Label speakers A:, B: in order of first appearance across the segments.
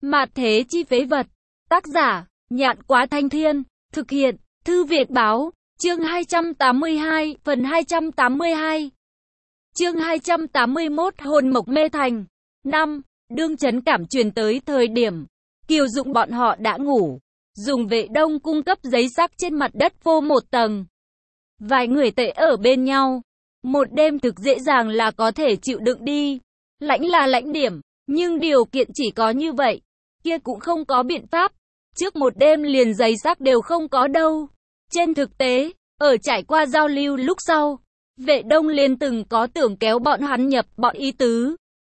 A: Mạt thế chi phế vật. Tác giả, Nhạn Quá Thanh Thiên. Thực hiện, Thư Việt Báo. Chương 282, phần 282. Chương 281, hồn mộc mê thành. 5. Đương chấn cảm truyền tới thời điểm Kiều Dũng bọn họ đã ngủ. Dùng Vệ Đông cung cấp giấy sắc trên mặt đất vô một tầng. Vài người tệ ở bên nhau. Một đêm thực dễ dàng là có thể chịu đựng đi. Lãnh là lãnh điểm, nhưng điều kiện chỉ có như vậy. Kia cũng không có biện pháp. Trước một đêm liền giấy sắc đều không có đâu. Trên thực tế, ở trải qua giao lưu lúc sau, Vệ Đông liền từng có tưởng kéo bọn hắn nhập bọn ý tứ.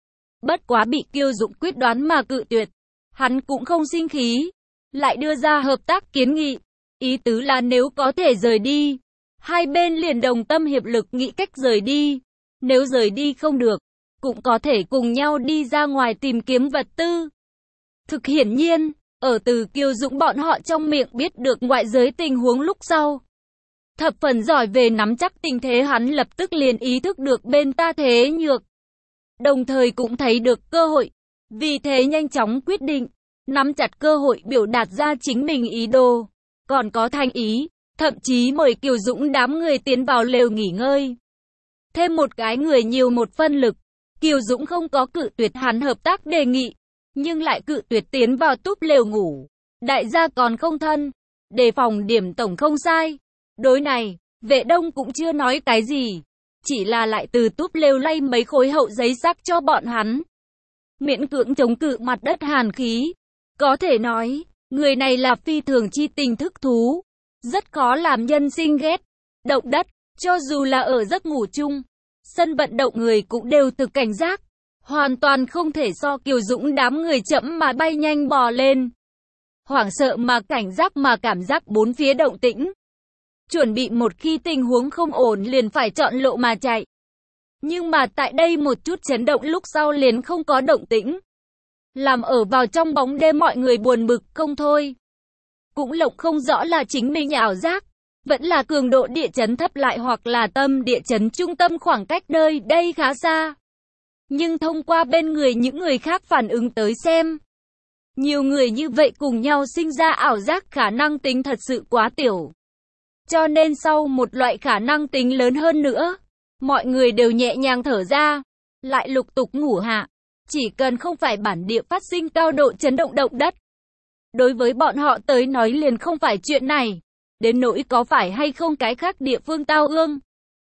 A: Bất quá bị Kiều Dũng quyết đoán mà cự tuyệt. Hắn cũng không sinh khí, lại đưa ra hợp tác kiến nghị. Ý tứ là nếu có thể rời đi, hai bên liền đồng tâm hiệp lực nghĩ cách rời đi. Nếu rời đi không được, cũng có thể cùng nhau đi ra ngoài tìm kiếm vật tư. Thực hiển nhiên, ở từ Kiều Dũng bọn họ trong miệng biết được ngoại giới tình huống lúc sau. Thập phần giỏi về nắm chắc tình thế, hắn lập tức liền ý thức được bên ta thế nhược. Đồng thời cũng thấy được cơ hội. Vì thế nhanh chóng quyết định, nắm chặt cơ hội biểu đạt ra chính mình ý đồ. Còn có thành ý, thậm chí mời Kiều Dũng đám người tiến vào lều nghỉ ngơi. Thêm một cái người nhiều một phân lực. Kiều Dũng không có cự tuyệt hắn hợp tác đề nghị, nhưng lại cự tuyệt tiến vào túp lều ngủ. Đại gia còn không thân, đề phòng điểm tổng không sai. Đối này, Vệ Đông cũng chưa nói cái gì, chỉ là lại từ túp lều lay mấy khối hậu giấy sắc cho bọn hắn. Miễn cưỡng chống cự mặt đất hàn khí. Có thể nói, người này là phi thường chi tình thức thú, rất khó làm nhân sinh ghét. Động đất, cho dù là ở giấc ngủ chung, sân vận động người cũng đều thực cảnh giác. Hoàn toàn không thể so Kiều Dũng đám người chậm mà bay nhanh bò lên. Hoảng sợ mà cảnh giác mà cảm giác bốn phía động tĩnh. Chuẩn bị một khi tình huống không ổn liền phải chọn lộ mà chạy. Nhưng mà tại đây một chút chấn động lúc sau liền không có động tĩnh. Làm ở vào trong bóng đêm mọi người buồn bực không thôi. Cũng lộng không rõ là chính mình ảo giác, vẫn là cường độ địa chấn thấp lại hoặc là tâm địa chấn trung tâm khoảng cách nơi đây khá xa. Nhưng thông qua bên người những người khác phản ứng tới xem, nhiều người như vậy cùng nhau sinh ra ảo giác khả năng tính thật sự quá tiểu. Cho nên sau một loại khả năng tính lớn hơn nữa, mọi người đều nhẹ nhàng thở ra, lại lục tục ngủ hạ. Chỉ cần không phải bản địa phát sinh cao độ chấn động động đất, đối với bọn họ tới nói liền không phải chuyện này. Đến nỗi có phải hay không cái khác địa phương tao ương,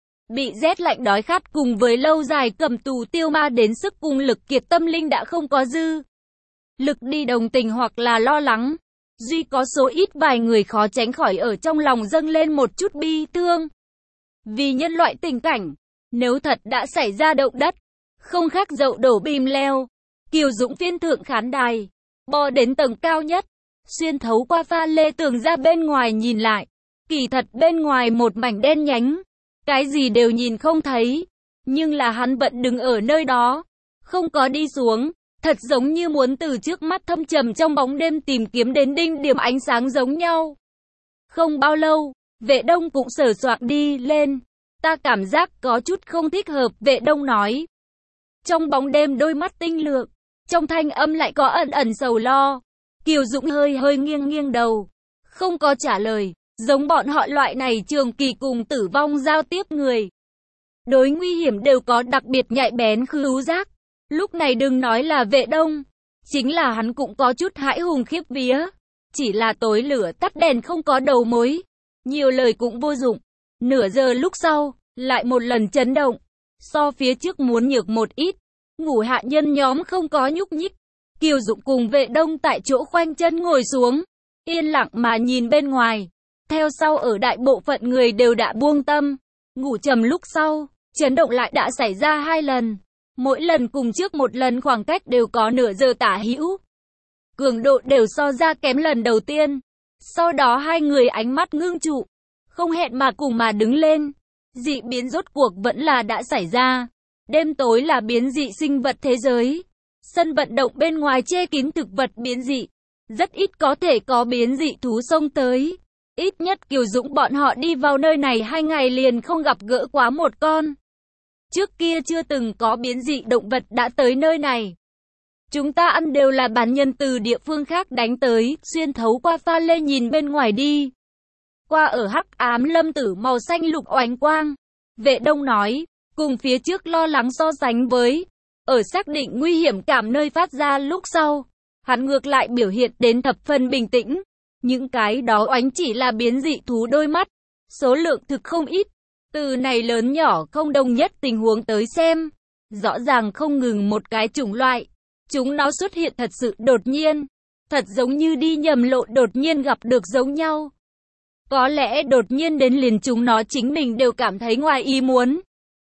A: bị rét lạnh đói khát cùng với lâu dài cầm tù tiêu ma đến sức cùng lực kiệt tâm linh đã không có dư lực đi đồng tình hoặc là lo lắng. Duy có số ít vài người khó tránh khỏi ở trong lòng dâng lên một chút bi thương. Vì nhân loại tình cảnh, nếu thật đã xảy ra động đất, không khác dậu đổ bìm leo. Kiều Dũng phiên thượng khán đài, bò đến tầng cao nhất, xuyên thấu qua pha lê tường ra bên ngoài nhìn lại. Kỳ thật bên ngoài một mảnh đen nhánh, cái gì đều nhìn không thấy. Nhưng là hắn vẫn đứng ở nơi đó, không có đi xuống. Thật giống như muốn từ trước mắt thâm trầm trong bóng đêm tìm kiếm đến đinh điểm ánh sáng giống nhau. Không bao lâu, Vệ Đông cũng sờ soạng đi lên. Ta cảm giác có chút không thích hợp, Vệ Đông nói. Trong bóng đêm đôi mắt tinh lượng, trong thanh âm lại có ẩn ẩn sầu lo. Kiều Dũng hơi nghiêng nghiêng đầu, không có trả lời. Giống bọn họ loại này trường kỳ cùng tử vong giao tiếp người, đối nguy hiểm đều có đặc biệt nhạy bén khứu giác. Lúc này đừng nói là Vệ Đông, chính là hắn cũng có chút hãi hùng khiếp vía. Chỉ là tối lửa tắt đèn không có đầu mối, nhiều lời cũng vô dụng. Nửa giờ lúc sau, lại một lần chấn động, so phía trước muốn nhược một ít. Ngủ hạ nhân nhóm không có nhúc nhích. Kiều Dũng cùng Vệ Đông tại chỗ khoanh chân ngồi xuống, yên lặng mà nhìn bên ngoài. Theo sau ở đại bộ phận người đều đã buông tâm. Ngủ trầm lúc sau, chấn động lại đã xảy ra 2 lần. Mỗi lần cùng trước một lần khoảng cách đều có nửa giờ tả hữu. Cường độ đều so ra kém lần đầu tiên. Sau đó hai người ánh mắt ngưng trụ, không hẹn mà cùng mà đứng lên. Dị biến rốt cuộc vẫn là đã xảy ra. Đêm tối là biến dị sinh vật thế giới. Sân vận động bên ngoài che kín thực vật biến dị. Rất ít có thể có biến dị thú xông tới. Ít nhất Kiều Dũng bọn họ đi vào nơi này 2 ngày liền không gặp gỡ quá một con. Trước kia chưa từng có biến dị động vật đã tới nơi này. Chúng ta ăn đều là bản nhân từ địa phương khác đánh tới, xuyên thấu qua pha lê nhìn bên ngoài đi. Qua ở hắc ám lâm tử màu xanh lục oánh quang. Vệ Đông nói, cùng phía trước lo lắng so sánh với, ở xác định nguy hiểm cảm nơi phát ra lúc sau, hắn ngược lại biểu hiện đến thập phần bình tĩnh. Những cái đó oánh chỉ là biến dị thú đôi mắt, số lượng thực không ít. Từ này lớn nhỏ không đồng nhất tình huống tới xem, rõ ràng không ngừng một cái chủng loại. Chúng nó xuất hiện thật sự đột nhiên, thật giống như đi nhầm lộ đột nhiên gặp được giống nhau. Có lẽ đột nhiên đến liền chúng nó chính mình đều cảm thấy ngoài ý muốn.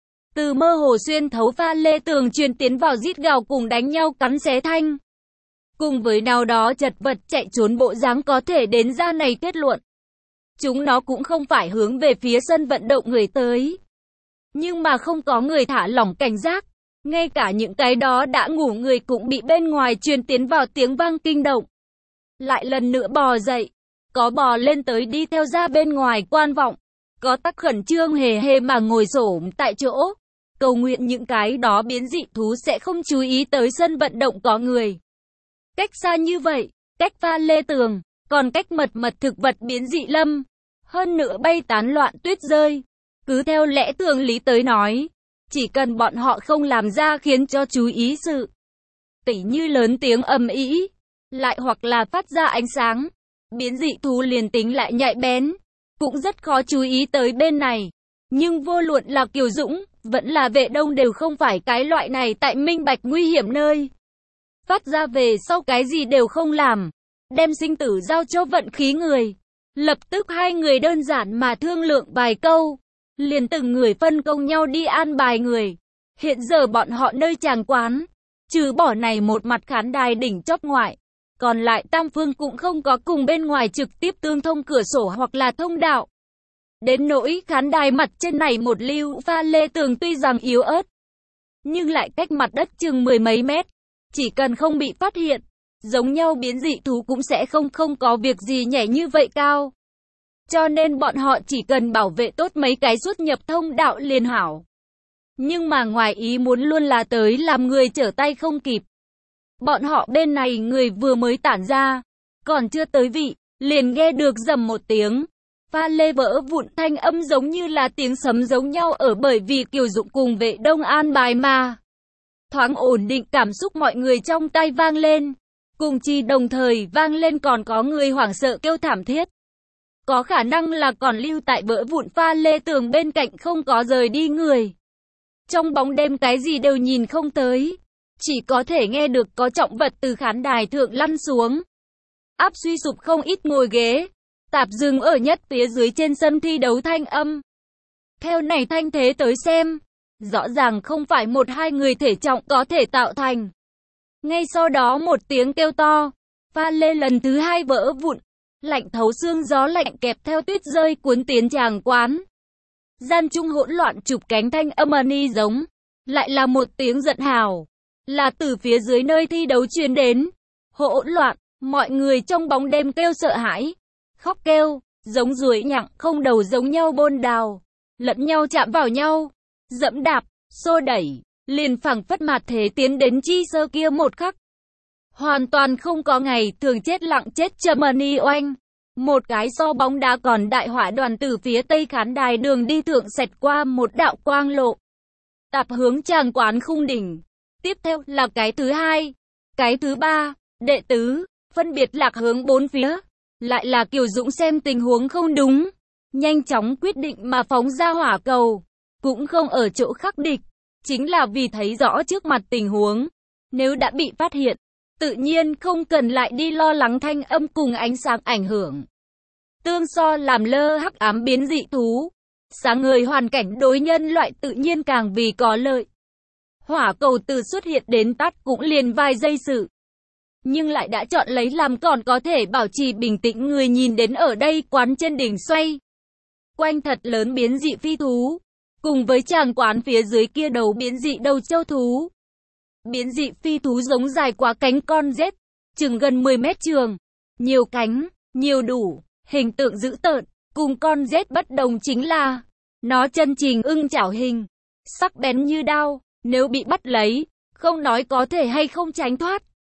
A: Từ mơ hồ xuyên thấu pha lê tường truyền tiến vào rít gào cùng đánh nhau cắn xé thanh. Cùng với nào đó chật vật chạy trốn bộ dáng có thể đến ra này kết luận. Chúng nó cũng không phải hướng về phía sân vận động người tới. Nhưng mà không có người thả lỏng cảnh giác. Ngay cả những cái đó đã ngủ người cũng bị bên ngoài truyền tiến vào tiếng vang kinh động. Lại lần nữa bò dậy. Có bò lên tới đi theo ra bên ngoài quan vọng. Có tắc khẩn trương hề hề mà ngồi xổm tại chỗ. Cầu nguyện những cái đó biến dị thú sẽ không chú ý tới sân vận động có người. Cách xa như vậy, cách pha lê tường, còn cách mật thực vật biến dị lâm. Hơn nữa bay tán loạn tuyết rơi. Cứ theo lẽ thường lý tới nói, chỉ cần bọn họ không làm ra khiến cho chú ý sự. Tỉ như lớn tiếng ầm ĩ, lại hoặc là phát ra ánh sáng. Biến dị thú liền tính lại nhạy bén, cũng rất khó chú ý tới bên này. Nhưng vô luận là Kiều Dũng, vẫn là Vệ Đông đều không phải cái loại này tại minh bạch nguy hiểm nơi. Phát ra về sau cái gì đều không làm, đem sinh tử giao cho vận khí người. Lập tức hai người đơn giản mà thương lượng vài câu, liền từng người phân công nhau đi an bài người. Hiện giờ bọn họ nơi tràng quán, trừ bỏ này một mặt khán đài đỉnh chóp ngoại, còn lại tam phương cũng không có cùng bên ngoài trực tiếp tương thông cửa sổ hoặc là thông đạo. Đến nỗi khán đài mặt trên này một lưu pha lê tường tuy rằng yếu ớt, nhưng lại cách mặt đất chừng mười mấy mét. Chỉ cần không bị phát hiện, giống nhau biến dị thú cũng sẽ không có việc gì nhảy như vậy cao. Cho nên bọn họ chỉ cần bảo vệ tốt mấy cái xuất nhập thông đạo liền hảo. Nhưng mà ngoài ý muốn luôn là tới làm người trở tay không kịp. Bọn họ bên này người vừa mới tản ra, còn chưa tới vị, liền nghe được rầm một tiếng. Pha lê vỡ vụn thanh âm giống như là tiếng sấm giống nhau ở bởi vì Kiều Dũng cùng Vệ Đông an bài mà. Thoáng ổn định cảm xúc mọi người trong tay vang lên. Cùng chi đồng thời vang lên còn có người hoảng sợ kêu thảm thiết. Có khả năng là còn lưu tại vỡ vụn pha lê tường bên cạnh không có rời đi người. Trong bóng đêm cái gì đều nhìn không tới. Chỉ có thể nghe được có trọng vật từ khán đài thượng lăn xuống. Áp suy sụp không ít ngồi ghế. Tạp dừng ở nhất phía dưới trên sân thi đấu thanh âm. Theo này thanh thế tới xem, rõ ràng không phải một hai người thể trọng có thể tạo thành. Ngay sau đó một tiếng kêu to, pha lê lần thứ hai vỡ vụn, lạnh thấu xương gió lạnh kẹp theo tuyết rơi cuốn tiến tràng quán. Gian trung hỗn loạn chụp cánh thanh âm ni giống, lại là một tiếng giận hào, là từ phía dưới nơi thi đấu truyền đến. Hỗn loạn, mọi người trong bóng đêm kêu sợ hãi, khóc kêu, giống ruồi nhặng không đầu giống nhau bôn đào, lẫn nhau chạm vào nhau, dẫm đạp, xô đẩy, liền phảng phất mặt thế tiến đến chi sơ kia một khắc. Hoàn toàn không có ngày thường chết lặng chết Germany oanh. Một cái so bóng đá còn đại hỏa đoàn từ phía tây khán đài đường đi thượng xẹt qua một đạo quang lộ. Tạp hướng tràng quán khung đỉnh. Tiếp theo là cái thứ hai, cái thứ ba, đệ tứ, phân biệt lạc hướng bốn phía. Lại là Kiều Dũng xem tình huống không đúng, nhanh chóng quyết định mà phóng ra hỏa cầu. Cũng không ở chỗ khắc địch, chính là vì thấy rõ trước mặt tình huống. Nếu đã bị phát hiện, tự nhiên không cần lại đi lo lắng thanh âm cùng ánh sáng ảnh hưởng. Tương so làm lơ hắc ám biến dị thú, sáng ngời hoàn cảnh đối nhân loại tự nhiên càng vì có lợi. Hỏa cầu từ xuất hiện đến tắt cũng liền vài giây sự. Nhưng lại đã chọn lấy làm còn có thể bảo trì bình tĩnh người nhìn đến ở đây quán trên đỉnh xoay. Quanh thật lớn biến dị phi thú. Cùng với tràng quán phía dưới kia đầu biến dị đầu châu thú. Biến dị phi thú giống dài quá cánh con rết, chừng gần 10 mét trường. Nhiều cánh, nhiều đủ, hình tượng dữ tợn, cùng con rết bất đồng chính là nó chân trình ưng chảo hình, sắc bén như đao, nếu bị bắt lấy, không nói có thể hay không tránh thoát,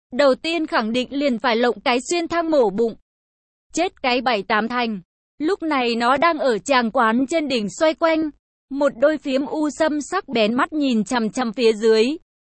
A: Đầu tiên khẳng định liền phải lộng cái xuyên thang mổ bụng. Chết cái 7-8 thành. Lúc này nó đang ở tràng quán trên đỉnh xoay quanh. Một đôi phiếm u sâm sắc bén mắt nhìn chằm chằm phía dưới.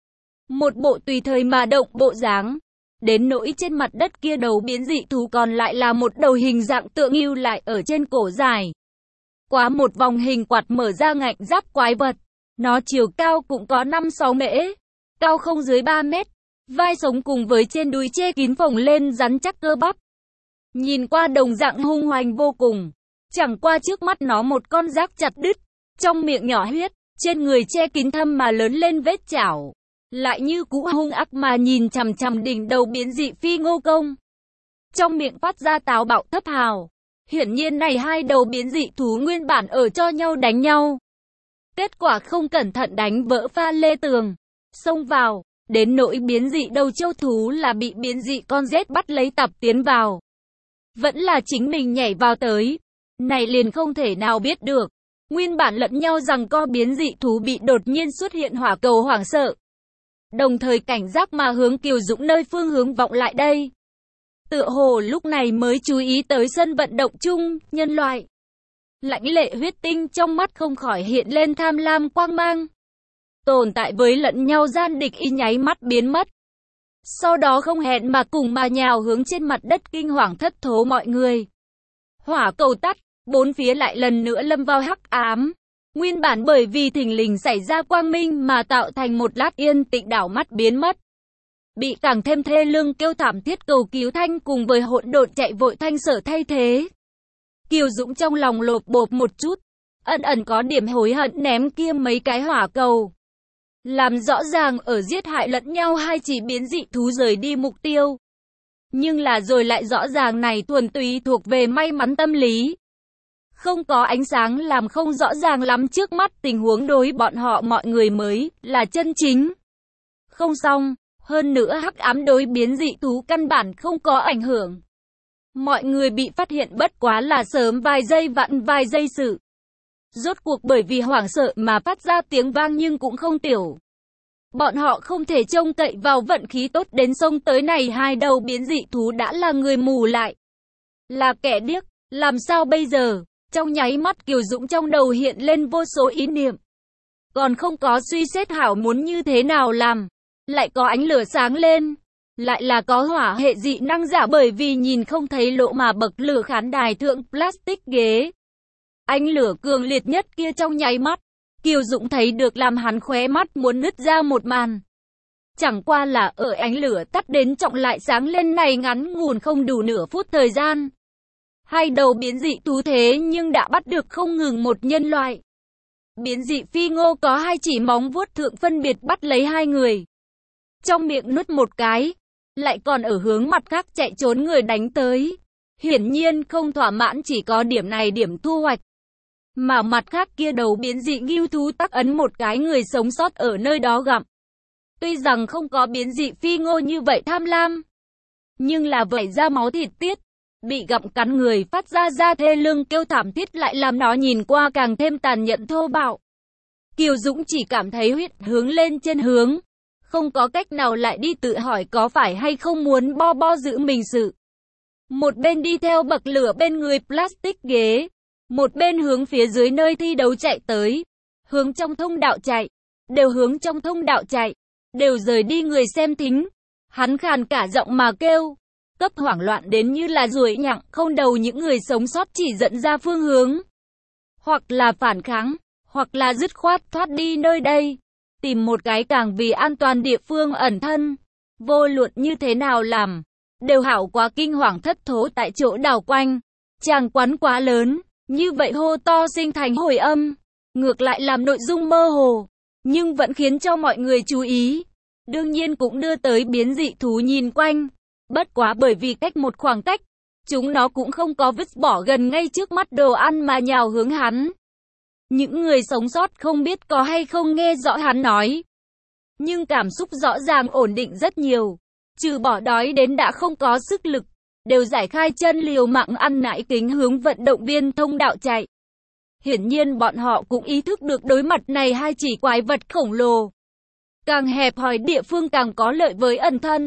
A: Một bộ tùy thời mà động bộ dáng. Đến nỗi trên mặt đất kia đầu biến dị thú còn lại là một đầu hình dạng tượng ưu lại ở trên cổ dài. Quá một vòng hình quạt mở ra ngạnh giáp quái vật. Nó chiều cao cũng có 5-6 mễ. Cao không dưới 3 mét. Vai sống cùng với trên đùi che kín phồng lên rắn chắc cơ bắp. Nhìn qua đồng dạng hung hoành vô cùng. Chẳng qua trước mắt nó một con rác chặt đứt. Trong miệng nhỏ huyết. Trên người che kín thâm mà lớn lên vết chảo. Lại như cũ hung ác mà nhìn chằm chằm đỉnh đầu biến dị phi ngô công. Trong miệng phát ra táo bạo thấp hào. Hiển nhiên này hai đầu biến dị thú nguyên bản ở cho nhau đánh nhau. Kết quả không cẩn thận đánh vỡ pha lê tường. Xông vào. Đến nỗi biến dị đầu châu thú là bị biến dị con rết bắt lấy tập tiến vào. Vẫn là chính mình nhảy vào tới. Này liền không thể nào biết được. Nguyên bản lẫn nhau rằng co biến dị thú bị đột nhiên xuất hiện hỏa cầu hoảng sợ. Đồng thời cảnh giác mà hướng Kiều Dũng nơi phương hướng vọng lại đây. Tựa hồ lúc này mới chú ý tới sân vận động chung, nhân loại. Lãnh lệ huyết tinh trong mắt không khỏi hiện lên tham lam quang mang. Tồn tại với lẫn nhau gian địch y nháy mắt biến mất. Sau đó không hẹn mà cùng mà nhào hướng trên mặt đất kinh hoàng thất thố mọi người. Hỏa cầu tắt, bốn phía lại lần nữa lâm vào hắc ám. Nguyên bản bởi vì thình lình xảy ra quang minh mà tạo thành một lát yên tĩnh đảo mắt biến mất. Bị càng thêm thê lương kêu thảm thiết cầu cứu thanh cùng với hỗn độn chạy vội thanh sở thay thế. Kiều Dũng trong lòng lột bột một chút, ẩn ẩn có điểm hối hận ném kia mấy cái hỏa cầu. Làm rõ ràng ở giết hại lẫn nhau hay chỉ biến dị thú rời đi mục tiêu. Nhưng là rồi lại rõ ràng này thuần túy thuộc về may mắn tâm lý. Không có ánh sáng làm không rõ ràng lắm trước mắt tình huống đối bọn họ mọi người mới là chân chính. Không xong, hơn nữa hắc ám đối biến dị thú căn bản không có ảnh hưởng. Mọi người bị phát hiện bất quá là sớm vài giây vặn vài giây sự. Rốt cuộc bởi vì hoảng sợ mà phát ra tiếng vang nhưng cũng không tiểu. Bọn họ không thể trông cậy vào vận khí tốt đến sông tới này hai đầu biến dị thú đã là người mù lại. Là kẻ điếc, làm sao bây giờ? Trong nháy mắt Kiều Dũng trong đầu hiện lên vô số ý niệm. Còn không có suy xét hảo muốn như thế nào làm. Lại có ánh lửa sáng lên. Lại là có hỏa hệ dị năng giả bởi vì nhìn không thấy lỗ mà bậc lửa khán đài thượng plastic ghế. Ánh lửa cường liệt nhất kia trong nháy mắt. Kiều Dũng thấy được làm hắn khóe mắt muốn nứt ra một màn. Chẳng qua là ở ánh lửa tắt đến trọng lại sáng lên này ngắn ngủn không đủ nửa phút thời gian. Hai đầu biến dị thú thế nhưng đã bắt được không ngừng một nhân loại. Biến dị phi ngô có hai chỉ móng vuốt thượng phân biệt bắt lấy hai người. Trong miệng nuốt một cái, lại còn ở hướng mặt khác chạy trốn người đánh tới. Hiển nhiên không thỏa mãn chỉ có điểm này điểm thu hoạch. Mà mặt khác kia đầu biến dị ngưu thú tắc ấn một cái người sống sót ở nơi đó gặm. Tuy rằng không có biến dị phi ngô như vậy tham lam, nhưng là vẩy ra máu thịt tiết. Bị gặm cắn người phát ra thê lương kêu thảm thiết lại làm nó nhìn qua càng thêm tàn nhẫn thô bạo. Kiều Dũng chỉ cảm thấy huyết hướng lên trên hướng. Không có cách nào lại đi tự hỏi có phải hay không muốn bo giữ mình sự. Một bên đi theo bậc lửa bên người plastic ghế. Một bên hướng phía dưới nơi thi đấu chạy tới. Hướng trong thông đạo chạy. Đều hướng trong thông đạo chạy. Đều rời đi người xem thính. Hắn khàn cả giọng mà kêu. Cấp hoảng loạn đến như là ruồi nhặng không đầu những người sống sót chỉ dẫn ra phương hướng. Hoặc là phản kháng. Hoặc là dứt khoát thoát đi nơi đây. Tìm một cái càng vì an toàn địa phương ẩn thân. Vô luận như thế nào làm. Đều hảo quá kinh hoàng thất thố tại chỗ đảo quanh. Tràng quán quá lớn. Như vậy hô to sinh thành hồi âm. Ngược lại làm nội dung mơ hồ. Nhưng vẫn khiến cho mọi người chú ý. Đương nhiên cũng đưa tới biến dị thú nhìn quanh. Bất quá bởi vì cách một khoảng cách. Chúng nó cũng không có vứt bỏ gần ngay trước mắt đồ ăn mà nhào hướng hắn. Những người sống sót không biết có hay không nghe rõ hắn nói. Nhưng cảm xúc rõ ràng ổn định rất nhiều. Trừ bỏ đói đến đã không có sức lực. Đều giải khai chân liều mạng ăn nải kính hướng vận động viên thông đạo chạy. Hiển nhiên bọn họ cũng ý thức được đối mặt này hai chỉ quái vật khổng lồ. Càng hẹp hòi địa phương càng có lợi với ẩn thân.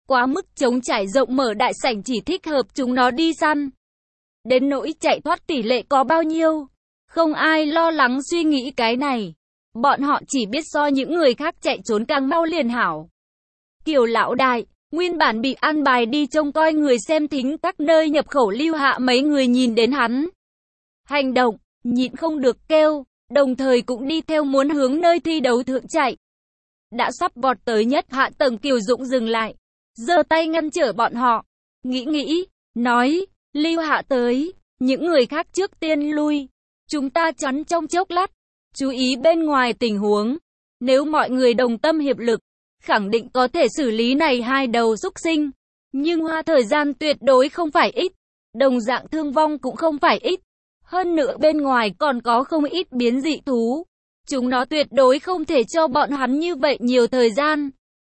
A: quá mức trống trải rộng mở đại sảnh chỉ thích hợp chúng nó đi săn. Đến nỗi chạy thoát tỷ lệ có bao nhiêu, không ai lo lắng suy nghĩ cái này. Bọn họ chỉ biết so những người khác chạy trốn càng mau liền hảo. Kiều lão đại, nguyên bản bị an bài đi trông coi người xem thính các nơi nhập khẩu Lưu Hạ mấy người nhìn đến hắn hành động, nhịn không được kêu, đồng thời cũng đi theo muốn hướng nơi thi đấu thượng chạy. Đã sắp vọt tới nhất hạ tầng Kiều Dũng dừng lại, giơ tay ngăn trở bọn họ, nghĩ, nói, Lưu Hạ tới, những người khác trước tiên lui, chúng ta chắn trong chốc lát, chú ý bên ngoài tình huống, nếu mọi người đồng tâm hiệp lực, khẳng định có thể xử lý này hai đầu xúc sinh, nhưng hoa thời gian tuyệt đối không phải ít, đồng dạng thương vong cũng không phải ít, hơn nữa bên ngoài còn có không ít biến dị thú, chúng nó tuyệt đối không thể cho bọn hắn như vậy nhiều thời gian.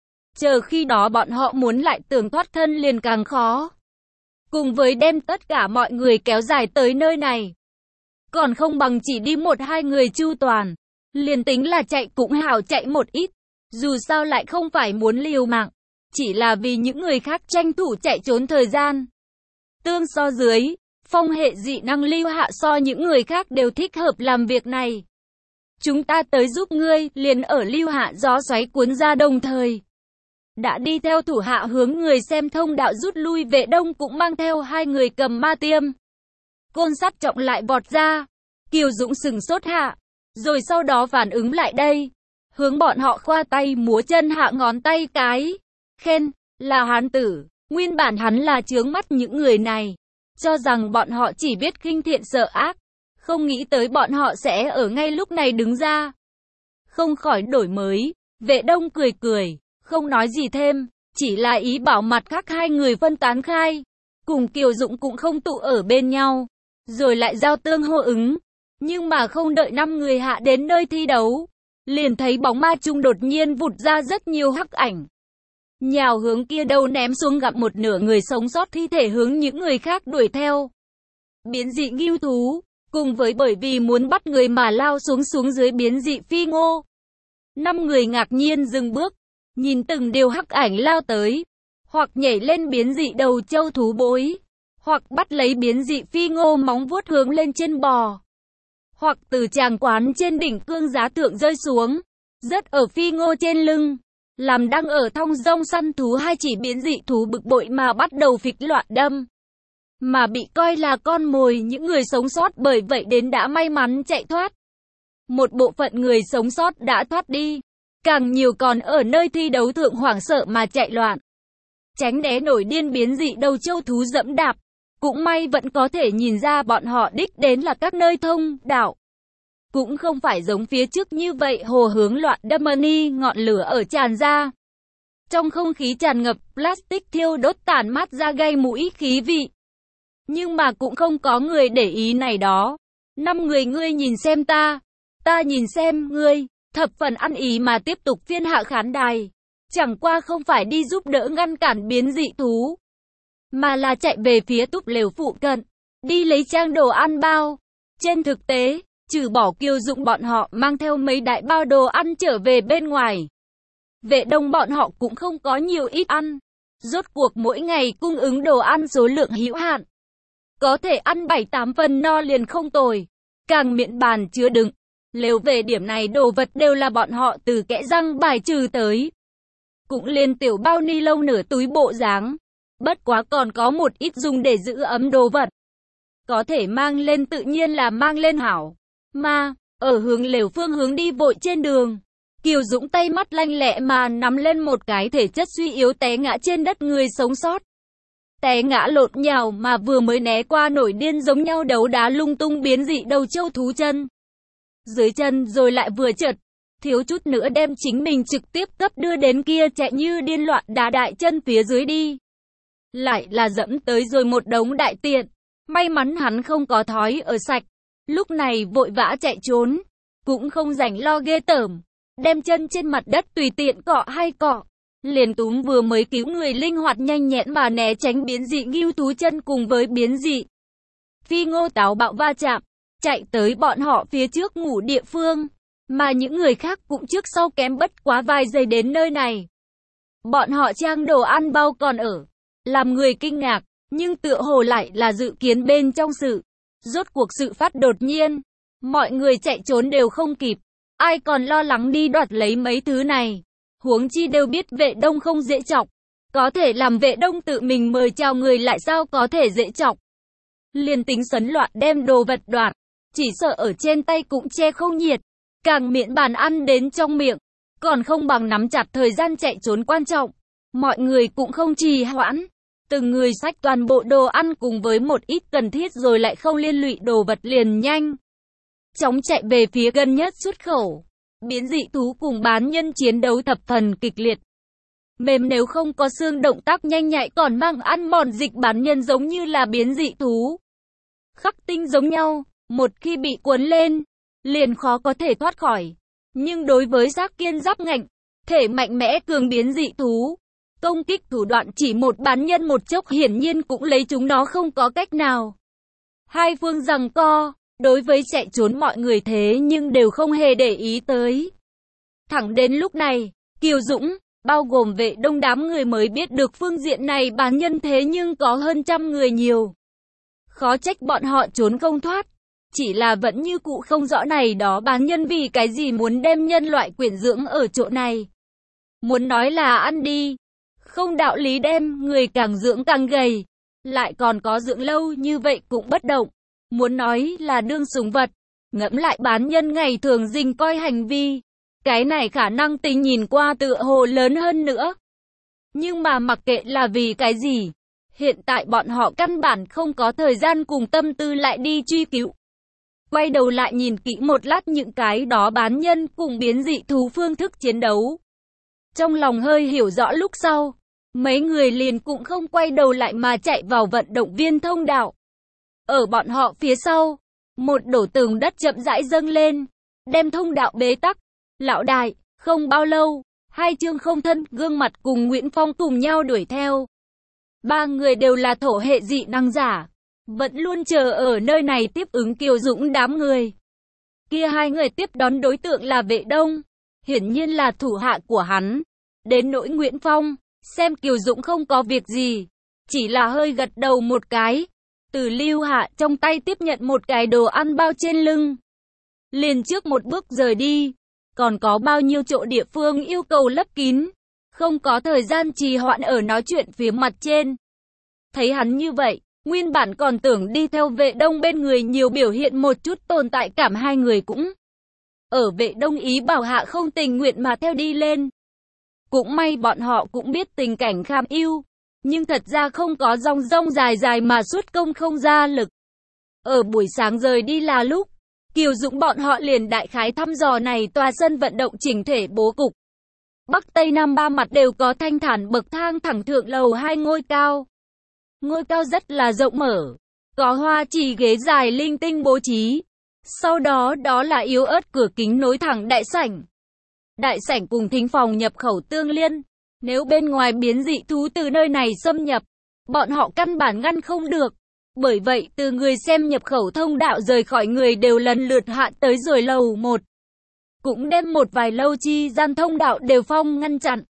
A: Chờ khi đó bọn họ muốn lại tưởng thoát thân liền càng khó. Cùng với đem tất cả mọi người kéo dài tới nơi này, còn không bằng chỉ đi một hai người chu toàn. Liền tính là chạy cũng hảo chạy một ít, dù sao lại không phải muốn liều mạng, chỉ là vì những người khác tranh thủ chạy trốn thời gian. Tương so dưới, phong hệ dị năng Lưu Hạ so những người khác đều thích hợp làm việc này. Chúng ta tới giúp ngươi, liền ở Lưu Hạ gió xoáy cuốn ra đồng thời. Đã đi theo thủ hạ hướng người xem thông đạo rút lui. Vệ Đông cũng mang theo hai người cầm ma tiêm côn sắt trọng lại vọt ra. Kiều Dũng sừng sốt hạ, rồi sau đó phản ứng lại đây, hướng bọn họ khoa tay múa chân hạ ngón tay cái, khen, là hán tử. Nguyên bản hắn là chướng mắt những người này, cho rằng bọn họ chỉ biết khinh thiện sợ ác, không nghĩ tới bọn họ sẽ ở ngay lúc này đứng ra. Không khỏi đổi mới, Vệ Đông cười, không nói gì thêm, chỉ là ý bảo mặt khác hai người phân tán khai, cùng Kiều Dũng cũng không tụ ở bên nhau, rồi lại giao tương hô ứng. Nhưng mà không đợi 5 người hạ đến nơi thi đấu, liền thấy bóng ma chung đột nhiên vụt ra rất nhiều hắc ảnh. Nhào hướng kia đâu ném xuống, gặp một nửa người sống sót thi thể hướng những người khác đuổi theo. Biến dị ngưu thú, cùng với bởi vì muốn bắt người mà lao xuống dưới biến dị phi ngô. 5 người ngạc nhiên dừng bước, nhìn từng điều hắc ảnh lao tới, hoặc nhảy lên biến dị đầu châu thú bối, hoặc bắt lấy biến dị phi ngô móng vuốt hướng lên trên bò, hoặc từ tràng quán trên đỉnh cương giá thượng rơi xuống, rớt ở phi ngô trên lưng, làm đang ở thong dong săn thú hay chỉ biến dị thú bực bội mà bắt đầu phịch loạn đâm, mà bị coi là con mồi. Những người sống sót bởi vậy đến đã may mắn chạy thoát. Một bộ phận người sống sót đã thoát đi, càng nhiều còn ở nơi thi đấu thượng hoảng sợ mà chạy loạn, tránh né nổi điên biến dị đầu châu thú dẫm đạp. Cũng may vẫn có thể nhìn ra bọn họ đích đến là các nơi thông đạo, cũng không phải giống phía trước như vậy hồ hướng loạn đâm ngọn lửa ở tràn ra. Trong không khí tràn ngập plastic thiêu đốt tản mát ra gây mũi khí vị. Nhưng mà cũng không có người để ý này đó. 5 người ngươi nhìn xem ta nhìn xem ngươi, thập phần ăn ý mà tiếp tục phiên hạ khán đài. Chẳng qua không phải đi giúp đỡ ngăn cản biến dị thú, mà là chạy về phía túp lều phụ cận, đi lấy trang đồ ăn bao. Trên thực tế, trừ bỏ Kiều Dũng bọn họ mang theo mấy đại bao đồ ăn trở về bên ngoài, Vệ Đông bọn họ cũng không có nhiều ít ăn. Rốt cuộc mỗi ngày cung ứng đồ ăn số lượng hữu hạn, có thể ăn 7-8 phần no liền không tồi, càng miệng bàn chứa đựng. Lều về điểm này đồ vật đều là bọn họ từ kẽ răng bài trừ tới, cũng liền tiểu bao ni lông nửa túi bộ dáng. Bất quá còn có một ít dùng để giữ ấm đồ vật, có thể mang lên tự nhiên là mang lên hảo. Mà, ở hướng lều phương hướng đi vội trên đường, Kiều Dũng tay mắt lanh lẹ mà nắm lên một cái thể chất suy yếu té ngã trên đất người sống sót. Té ngã lộn nhào mà vừa mới né qua nổi điên giống nhau đấu đá lung tung biến dị đầu châu thú chân. Dưới chân rồi lại vừa trượt, thiếu chút nữa đem chính mình trực tiếp cấp đưa đến kia chạy như điên loạn đá đại chân phía dưới đi. Lại là dẫm tới rồi một đống đại tiện. May mắn hắn không có thói ở sạch, lúc này vội vã chạy trốn, cũng không rảnh lo ghê tởm, đem chân trên mặt đất tùy tiện cọ hai cọ, liền túm vừa mới cứu người linh hoạt nhanh nhẹn mà né tránh biến dị ngưu thú chân cùng với biến dị phi ngô táo bạo va chạm, chạy tới bọn họ phía trước ngủ địa phương, mà những người khác cũng trước sau kém bất quá vài giây đến nơi này. Bọn họ trang đồ ăn bao còn ở. Làm người kinh ngạc, nhưng tựa hồ lại là dự kiến bên trong sự. Rốt cuộc sự phát đột nhiên. Mọi người chạy trốn đều không kịp. Ai còn lo lắng đi đoạt lấy mấy thứ này. Huống chi đều biết Vệ Đông không dễ chọc. Có thể làm Vệ Đông tự mình mời chào người lại sao có thể dễ chọc. Liền tính sấn loạn đem đồ vật đoạt. Chỉ sợ ở trên tay cũng che không nhiệt. Càng miễn bàn ăn đến trong miệng. Còn không bằng nắm chặt thời gian chạy trốn quan trọng. Mọi người cũng không trì hoãn. Từng người xách toàn bộ đồ ăn cùng với một ít cần thiết rồi lại không liên lụy đồ vật liền nhanh chóng chạy về phía gần nhất xuất khẩu. Biến dị thú cùng bán nhân chiến đấu thập phần kịch liệt. Mềm nếu không có xương động tác nhanh nhạy còn mang ăn mòn dịch bán nhân giống như là biến dị thú. Khắc tinh giống nhau, một khi bị cuốn lên, liền khó có thể thoát khỏi. Nhưng đối với xác kiên giáp ngạnh, thể mạnh mẽ cường biến dị thú, công kích thủ đoạn chỉ một bán nhân một chốc hiển nhiên cũng lấy chúng nó không có cách nào. Hai phương giằng co, đối với chạy trốn mọi người thế nhưng đều không hề để ý tới. Thẳng đến lúc này, Kiều Dũng, bao gồm Vệ Đông đám người mới biết được phương diện này bán nhân thế nhưng có hơn trăm người nhiều. Khó trách bọn họ trốn không thoát. Chỉ là vẫn như cụ không rõ này đó bán nhân vì cái gì muốn đem nhân loại quyển dưỡng ở chỗ này. Muốn nói là ăn đi. Không đạo lý đem người càng dưỡng càng gầy. Lại còn có dưỡng lâu như vậy cũng bất động. Muốn nói là đương sủng vật. Ngẫm lại bán nhân ngày thường dình coi hành vi. Cái này khả năng tính nhìn qua tựa hồ lớn hơn nữa. Nhưng mà mặc kệ là vì cái gì. Hiện tại bọn họ căn bản không có thời gian cùng tâm tư lại đi truy cứu. Quay đầu lại nhìn kỹ một lát những cái đó bán nhân cùng biến dị thú phương thức chiến đấu. Trong lòng hơi hiểu rõ lúc sau, mấy người liền cũng không quay đầu lại mà chạy vào vận động viên thông đạo. Ở bọn họ phía sau, một đổ tường đất chậm rãi dâng lên, đem thông đạo bế tắc. Lão đại, không bao lâu, hai Trương Không Thân, Gương Mặt cùng Nguyễn Phong cùng nhau đuổi theo. Ba người đều là thổ hệ dị năng giả. Vẫn luôn chờ ở nơi này tiếp ứng Kiều Dũng đám người. Kia hai người tiếp đón đối tượng là Vệ Đông. Hiển nhiên là thủ hạ của hắn. Đến nỗi Nguyễn Phong, xem Kiều Dũng không có việc gì. Chỉ là hơi gật đầu một cái. Từ Lưu Hạ trong tay tiếp nhận một cái đồ ăn bao trên lưng. Liền trước một bước rời đi. Còn có bao nhiêu chỗ địa phương yêu cầu lấp kín. Không có thời gian trì hoãn ở nói chuyện phía mặt trên. Thấy hắn như vậy. Nguyên bản còn tưởng đi theo Vệ Đông bên người nhiều biểu hiện một chút tồn tại cảm hai người cũng. Ở Vệ Đông ý bảo hạ không tình nguyện mà theo đi lên. Cũng may bọn họ cũng biết tình cảnh kham ưu. Nhưng thật ra không có rong rong dài dài mà suốt công không ra lực. Ở buổi sáng rời đi là lúc. Kiều Dũng bọn họ liền đại khái thăm dò này tòa sân vận động chỉnh thể bố cục. Bắc Tây Nam ba mặt đều có thanh thản bậc thang thẳng thượng lầu 2 ngôi cao. Ngôi cao rất là rộng mở, có hoa chỉ ghế dài linh tinh bố trí. Sau đó đó là yếu ớt cửa kính nối thẳng đại sảnh. Đại sảnh cùng thính phòng nhập khẩu tương liên. Nếu bên ngoài biến dị thú từ nơi này xâm nhập, bọn họ căn bản ngăn không được. Bởi vậy từ người xem nhập khẩu thông đạo rời khỏi người đều lần lượt hạ tới rồi lầu 1. Cũng đem một vài lâu chi gian thông đạo đều phong ngăn chặn.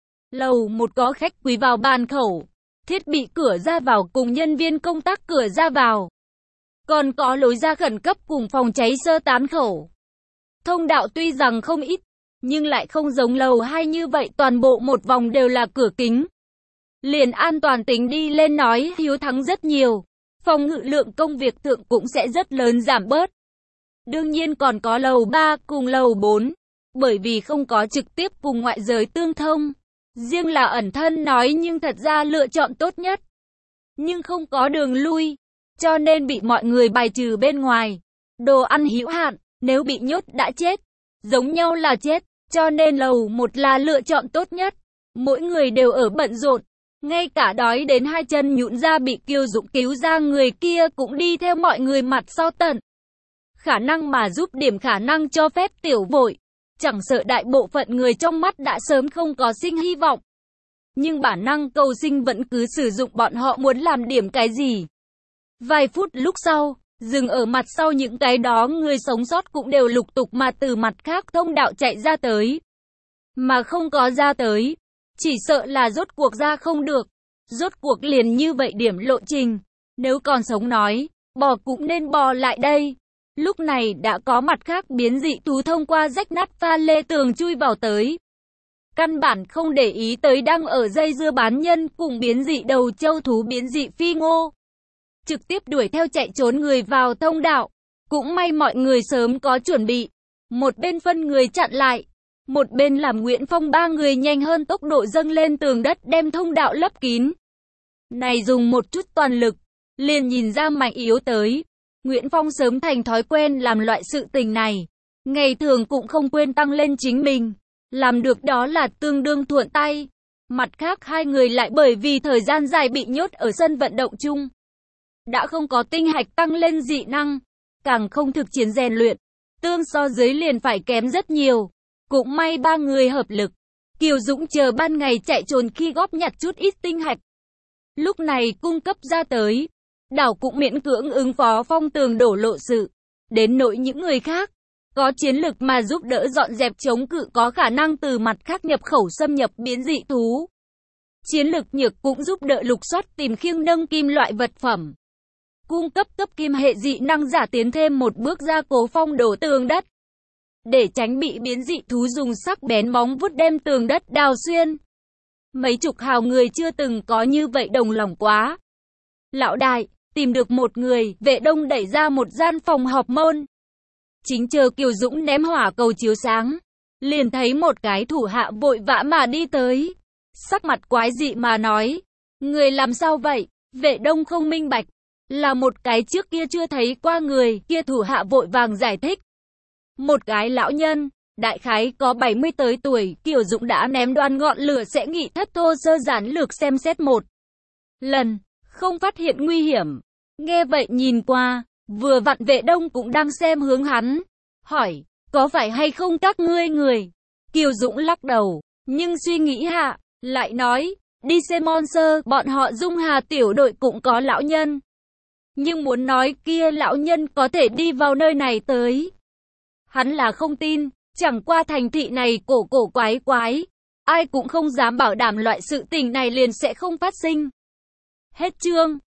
A: Lầu 1 có khách quý vào bàn khẩu. Thiết bị cửa ra vào cùng nhân viên công tác cửa ra vào. Còn có lối ra khẩn cấp cùng phòng cháy sơ tán khẩu. Thông đạo tuy rằng không ít, nhưng lại không giống lầu 2 như vậy toàn bộ một vòng đều là cửa kính. Liền an toàn tính đi lên nói hiếu thắng rất nhiều. Phòng ngự lượng công việc thượng cũng sẽ rất lớn giảm bớt. Đương nhiên còn có lầu 3 cùng lầu 4. Bởi vì không có trực tiếp cùng ngoại giới tương thông. Riêng là ẩn thân nói nhưng thật ra lựa chọn tốt nhất. Nhưng không có đường lui, cho nên bị mọi người bài trừ bên ngoài. Đồ ăn hữu hạn, nếu bị nhốt đã chết. Giống nhau là chết, cho nên lầu 1 là lựa chọn tốt nhất. Mỗi người đều ở bận rộn. Ngay cả đói đến hai chân nhũn ra bị Kiều Dũng cứu ra người kia cũng đi theo mọi người mặt sau tận. Khả năng mà giúp điểm khả năng cho phép tiểu vội. Chẳng sợ đại bộ phận người trong mắt đã sớm không có sinh hy vọng. Nhưng bản năng cầu sinh vẫn cứ sử dụng bọn họ muốn làm điểm cái gì. Vài phút lúc sau, dừng ở mặt sau những cái đó người sống sót cũng đều lục tục mà từ mặt khác thông đạo chạy ra tới. Mà không có ra tới. chỉ sợ là rốt cuộc ra không được. Rốt cuộc liền như vậy điểm lộ trình. Nếu còn sống nói, bò cũng nên bò lại đây. Lúc này đã có mặt khác biến dị thú thông qua rách nát pha lê tường chui vào tới. Căn bản không để ý tới đang ở dây dưa bán nhân cùng biến dị đầu châu thú biến dị phi ngô. Trực tiếp đuổi theo chạy trốn người vào thông đạo. Cũng may mọi người sớm có chuẩn bị. Một bên phân người chặn lại. Một bên làm Nguyễn Phong ba người nhanh hơn tốc độ dâng lên tường đất đem thông đạo lấp kín. Này dùng một chút toàn lực, liền nhìn ra mạnh yếu tới. Nguyễn Phong sớm thành thói quen làm loại sự tình này. Ngày thường cũng không quên tăng lên chính mình. Làm được đó là tương đương thuận tay. Mặt khác hai người lại bởi vì thời gian dài bị nhốt ở sân vận động chung. Đã không có tinh hạch tăng lên dị năng. Càng không thực chiến rèn luyện. Tương so dưới liền phải kém rất nhiều. Cũng may ba người hợp lực. Kiều Dũng chờ ban ngày chạy trốn khi góp nhặt chút ít tinh hạch. Lúc này cung cấp ra tới. Đảo cũng miễn cưỡng ứng phó phong tường đổ lộ sự. Đến nỗi những người khác. Có chiến lực mà giúp đỡ dọn dẹp chống cự có khả năng từ mặt khác nhập khẩu xâm nhập biến dị thú. Chiến lực nhược cũng giúp đỡ lục soát tìm khiêng nâng kim loại vật phẩm. Cung cấp cấp kim hệ dị năng giả tiến thêm một bước gia cố phong đổ tường đất. Để tránh bị biến dị thú dùng sắc bén móng vuốt đem tường đất đào xuyên. Mấy chục hào người chưa từng có như vậy đồng lòng quá. Lão đại, tìm được một người, Vệ Đông đẩy ra một gian phòng họp môn. Chính chờ Kiều Dũng ném hỏa cầu chiếu sáng. Liền thấy một cái thủ hạ vội vã mà đi tới. Sắc mặt quái dị mà nói. Người làm sao vậy? Vệ Đông không minh bạch. Là một cái trước kia chưa thấy qua người, kia thủ hạ vội vàng giải thích. Một cái lão nhân, đại khái có 70 tới tuổi, Kiều Dũng đã ném đoan ngọn lửa sẽ nghị thất thô sơ giản lược xem xét một lần, không phát hiện nguy hiểm. Nghe vậy nhìn qua, vừa vặn Vệ Đông cũng đang xem hướng hắn, hỏi, có phải hay không các ngươi người? Kiều Dũng lắc đầu, nhưng suy nghĩ hạ, lại nói, đi xem Monster, bọn họ Dung Hà tiểu đội cũng có lão nhân. Nhưng muốn nói kia lão nhân có thể đi vào nơi này tới. Hắn là không tin, chẳng qua thành thị này cổ quái. Ai cũng không dám bảo đảm loại sự tình này liền sẽ không phát sinh. Hết chương.